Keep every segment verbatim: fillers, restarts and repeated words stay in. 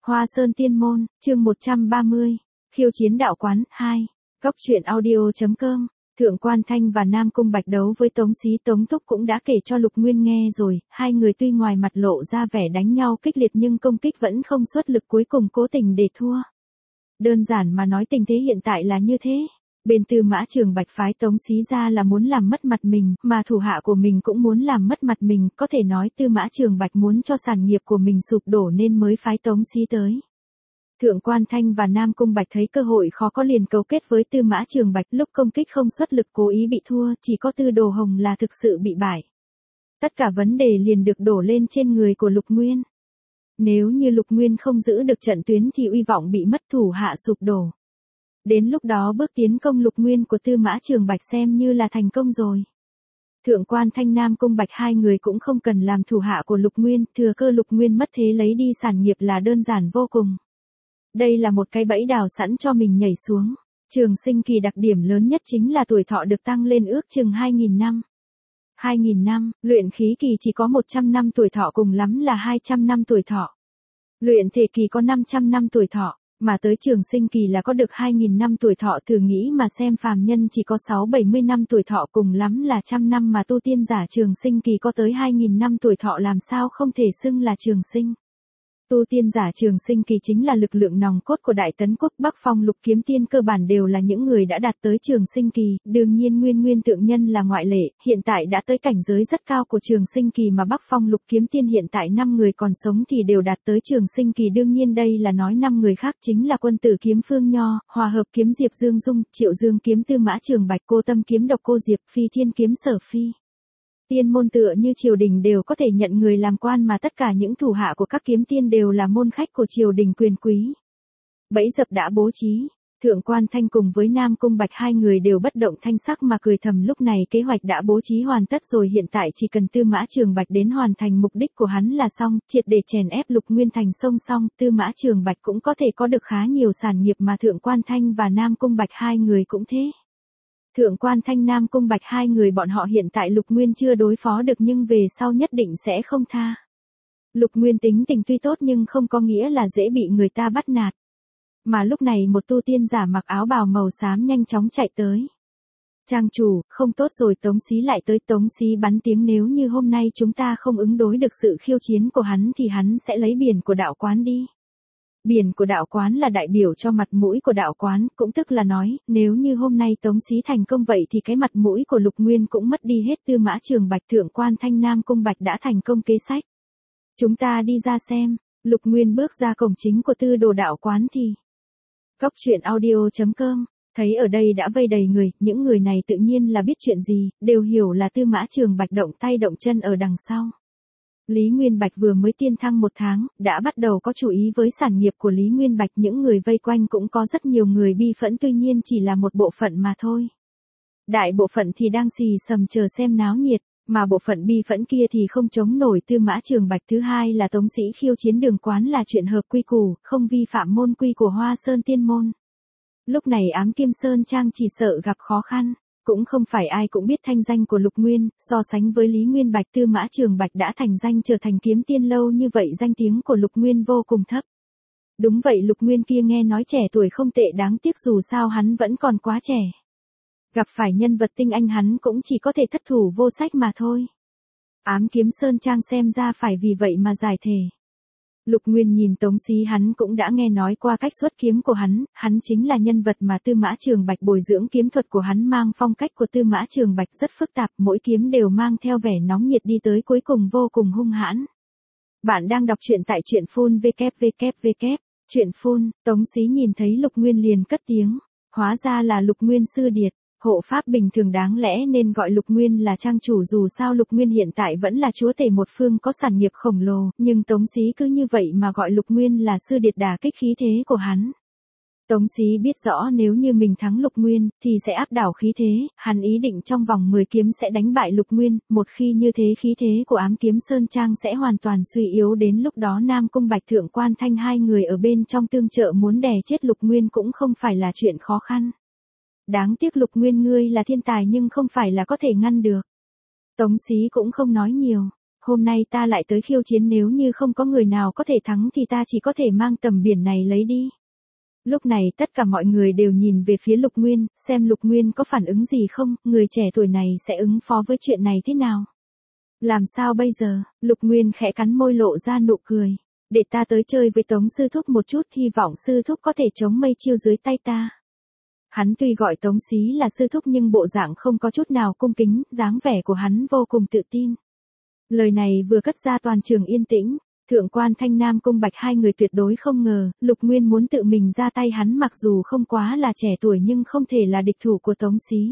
Hoa Sơn Tiên Môn, chương một trăm ba mươi, khiêu chiến đạo quán, hai, Cóc truyện audio.com, Thượng Quan Thanh và Nam Cung Bạch đấu với Tống Xí Tống Thúc cũng đã kể cho Lục Nguyên nghe rồi, hai người tuy ngoài mặt lộ ra vẻ đánh nhau kích liệt nhưng công kích vẫn không xuất lực cuối cùng cố tình để thua. Đơn giản mà nói tình thế hiện tại là như thế. Bên Tư Mã Trường Bạch phái Tống Xí ra là muốn làm mất mặt mình, mà thủ hạ của mình cũng muốn làm mất mặt mình, có thể nói Tư Mã Trường Bạch muốn cho sản nghiệp của mình sụp đổ nên mới phái Tống Xí tới. Thượng Quan Thanh và Nam Cung Bạch thấy cơ hội khó có liền cấu kết với Tư Mã Trường Bạch, lúc công kích không xuất lực cố ý bị thua, chỉ có Tư Đồ Hồng là thực sự bị bại. Tất cả vấn đề liền được đổ lên trên người của Lục Nguyên. Nếu như Lục Nguyên không giữ được trận tuyến thì uy vọng bị mất, thủ hạ sụp đổ. Đến lúc đó bước tiến công Lục Nguyên của Tư Mã Trường Bạch xem như là thành công rồi. Thượng Quan Thanh Nam Cung Bạch hai người cũng không cần làm thủ hạ của Lục Nguyên, thừa cơ Lục Nguyên mất thế lấy đi sản nghiệp là đơn giản vô cùng. Đây là một cái bẫy đào sẵn cho mình nhảy xuống. Trường sinh kỳ đặc điểm lớn nhất chính là tuổi thọ được tăng lên ước chừng hai nghìn năm. hai nghìn năm, luyện khí kỳ chỉ có một trăm năm tuổi thọ, cùng lắm là hai trăm năm tuổi thọ. Luyện thể kỳ có năm trăm năm tuổi thọ. Mà tới trường sinh kỳ là có được hai nghìn năm tuổi thọ, thử nghĩ mà xem, phàm nhân chỉ có sáu bảy mươi năm tuổi thọ, cùng lắm là trăm năm, mà tu tiên giả trường sinh kỳ có tới hai nghìn năm tuổi thọ, làm sao không thể xưng là trường sinh. Tu tiên giả trường sinh kỳ chính là lực lượng nòng cốt của Đại Tấn Quốc, Bắc Phong Lục Kiếm Tiên cơ bản đều là những người đã đạt tới trường sinh kỳ, đương nhiên Nguyên Nguyên Tượng Nhân là ngoại lệ, hiện tại đã tới cảnh giới rất cao của trường sinh kỳ, mà Bắc Phong Lục Kiếm Tiên hiện tại năm người còn sống thì đều đạt tới trường sinh kỳ, đương nhiên đây là nói năm người khác chính là Quân Tử Kiếm Phương Nho, Hòa Hợp Kiếm Diệp Dương Dung, Triệu Dương Kiếm Tư Mã Trường Bạch, Cô Tâm Kiếm Độc Cô Diệp, Phi Thiên Kiếm Sở Phi. Tiên môn tựa như triều đình đều có thể nhận người làm quan, mà tất cả những thủ hạ của các kiếm tiên đều là môn khách của triều đình quyền quý. Bẫy dập đã bố trí, Thượng Quan Thanh cùng với Nam Cung Bạch hai người đều bất động thanh sắc mà cười thầm, lúc này kế hoạch đã bố trí hoàn tất rồi, hiện tại chỉ cần Tư Mã Trường Bạch đến hoàn thành mục đích của hắn là xong, triệt để chèn ép Lục Nguyên thành sông xong, Tư Mã Trường Bạch cũng có thể có được khá nhiều sản nghiệp, mà Thượng Quan Thanh và Nam Cung Bạch hai người cũng thế. Thượng Quan Thanh Nam Cung Bạch hai người bọn họ hiện tại Lục Nguyên chưa đối phó được nhưng về sau nhất định sẽ không tha. Lục Nguyên tính tình tuy tốt nhưng không có nghĩa là dễ bị người ta bắt nạt. Mà lúc này một tu tiên giả mặc áo bào màu xám nhanh chóng chạy tới. Trang chủ, không tốt rồi, Tống Xí lại tới. Tống Xí bắn tiếng, nếu như hôm nay chúng ta không ứng đối được sự khiêu chiến của hắn thì hắn sẽ lấy biển của đạo quán đi. Biển của đạo quán là đại biểu cho mặt mũi của đạo quán, cũng tức là nói, nếu như hôm nay Tống Xí thành công vậy thì cái mặt mũi của Lục Nguyên cũng mất đi hết. Tư Mã Trường Bạch, Thượng Quan Thanh Nam Cung Bạch đã thành công kế sách. Chúng ta đi ra xem. Lục Nguyên bước ra cổng chính của Tư Đồ đạo quán thì Cóc truyện audio.com, thấy ở đây đã vây đầy người, những người này tự nhiên là biết chuyện gì, đều hiểu là Tư Mã Trường Bạch động tay động chân ở đằng sau. Lý Nguyên Bạch vừa mới tiên thăng một tháng, đã bắt đầu có chú ý với sản nghiệp của Lý Nguyên Bạch, những người vây quanh cũng có rất nhiều người bi phẫn, tuy nhiên chỉ là một bộ phận mà thôi. Đại bộ phận thì đang xì xầm chờ xem náo nhiệt, mà bộ phận bi phẫn kia thì không chống nổi Tư Mã Trường Bạch. Thứ hai là Tống Sĩ khiêu chiến đường quán là chuyện hợp quy củ, không vi phạm môn quy của Hoa Sơn Tiên Môn. Lúc này Ám Kim Sơn Trang chỉ sợ gặp khó khăn. Cũng không phải ai cũng biết thanh danh của Lục Nguyên, so sánh với Lý Nguyên Bạch, Tư Mã Trường Bạch đã thành danh trở thành kiếm tiên lâu như vậy, danh tiếng của Lục Nguyên vô cùng thấp. Đúng vậy, Lục Nguyên kia nghe nói trẻ tuổi không tệ, đáng tiếc dù sao hắn vẫn còn quá trẻ. Gặp phải nhân vật tinh anh hắn cũng chỉ có thể thất thủ vô sách mà thôi. Ám Kiếm Sơn Trang xem ra phải vì vậy mà giải thể. Lục Nguyên nhìn Tống Xí, hắn cũng đã nghe nói qua cách xuất kiếm của hắn, hắn chính là nhân vật mà Tư Mã Trường Bạch bồi dưỡng, kiếm thuật của hắn mang phong cách của Tư Mã Trường Bạch rất phức tạp, mỗi kiếm đều mang theo vẻ nóng nhiệt đi tới cuối cùng vô cùng hung hãn. Bạn đang đọc truyện tại truyện phun www. Truyện phun, Tống Xí nhìn thấy Lục Nguyên liền cất tiếng, hóa ra là Lục Nguyên sư điệt. Hộ pháp bình thường đáng lẽ nên gọi Lục Nguyên là trang chủ, dù sao Lục Nguyên hiện tại vẫn là chúa tể một phương có sản nghiệp khổng lồ, nhưng Tống Xí cứ như vậy mà gọi Lục Nguyên là sư điệt, đả kích khí thế của hắn. Tống Xí biết rõ nếu như mình thắng Lục Nguyên thì sẽ áp đảo khí thế, hắn ý định trong vòng mười kiếm sẽ đánh bại Lục Nguyên, một khi như thế khí thế của Ám Kiếm Sơn Trang sẽ hoàn toàn suy yếu, đến lúc đó Nam Cung Bạch, Thượng Quan Thanh hai người ở bên trong tương trợ muốn đè chết Lục Nguyên cũng không phải là chuyện khó khăn. Đáng tiếc Lục Nguyên ngươi là thiên tài nhưng không phải là có thể ngăn được. Tống Xí cũng không nói nhiều. hôm nay ta lại tới khiêu chiến, nếu như không có người nào có thể thắng thì ta chỉ có thể mang tầm biển này lấy đi. Lúc này tất cả mọi người đều nhìn về phía Lục Nguyên, xem Lục Nguyên có phản ứng gì không, người trẻ tuổi này sẽ ứng phó với chuyện này thế nào. Làm sao bây giờ, Lục Nguyên khẽ cắn môi lộ ra nụ cười. Để ta tới chơi với Tống sư thúc một chút, hy vọng sư thúc có thể chống mây chiêu dưới tay ta. Hắn tuy gọi Tống Xí là sư thúc nhưng bộ dạng không có chút nào cung kính, dáng vẻ của hắn vô cùng tự tin. Lời này vừa cất ra toàn trường yên tĩnh, Thượng quan Thanh Nam Cung Bạch hai người tuyệt đối không ngờ, Lục Nguyên muốn tự mình ra tay, hắn mặc dù không quá là trẻ tuổi nhưng không thể là địch thủ của Tống Xí.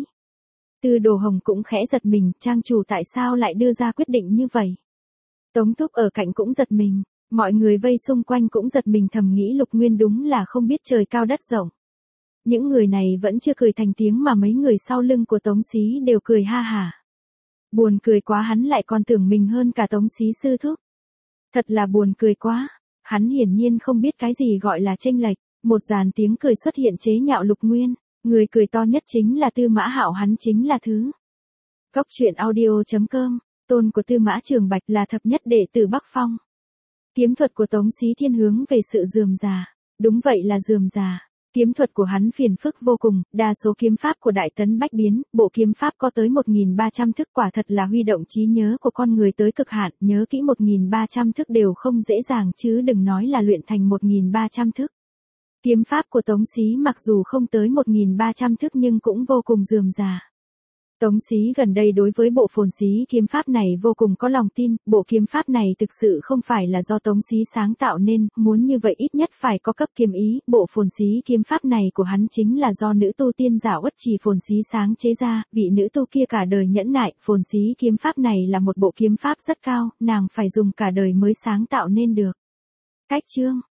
Tư Đồ Hồng cũng khẽ giật mình, trang chủ tại sao lại đưa ra quyết định như vậy. Tống Thúc ở cạnh cũng giật mình, mọi người vây xung quanh cũng giật mình, thầm nghĩ Lục Nguyên đúng là không biết trời cao đất rộng. Những người này vẫn chưa cười thành tiếng mà mấy người sau lưng của Tống Xí đều cười ha hả. Buồn cười quá, hắn lại còn tưởng mình hơn cả Tống Xí sư thúc. Thật là buồn cười quá, hắn hiển nhiên không biết cái gì gọi là chênh lệch, một dàn tiếng cười xuất hiện chế nhạo Lục Nguyên, người cười to nhất chính là Tư Mã Hạo, hắn chính là thứ. Cốc truyện audio chấm com, tôn của Tư Mã Trường Bạch là thập nhất đệ tử Bắc Phong. Kiếm thuật của Tống Xí thiên hướng về sự rườm rà, đúng vậy là rườm rà. Kiếm thuật của hắn phiền phức vô cùng, đa số kiếm pháp của Đại Tấn Bách Biến, bộ kiếm pháp có tới một nghìn ba trăm thức, quả thật là huy động trí nhớ của con người tới cực hạn, nhớ kỹ một nghìn ba trăm thức đều không dễ dàng chứ đừng nói là luyện thành một nghìn ba trăm thức. Kiếm pháp của Tống Xí mặc dù không tới một nghìn ba trăm thức nhưng cũng vô cùng rườm rà. Tống Xí gần đây đối với bộ Phồn Xí kiếm pháp này vô cùng có lòng tin, bộ kiếm pháp này thực sự không phải là do Tống Xí sáng tạo nên, muốn như vậy ít nhất phải có cấp kiếm ý, bộ Phồn Xí kiếm pháp này của hắn chính là do nữ tu tiên giả Uất Trì Phồn Xí sáng chế ra, vị nữ tu kia cả đời nhẫn nại, Phồn Xí kiếm pháp này là một bộ kiếm pháp rất cao, nàng phải dùng cả đời mới sáng tạo nên được. Cách chương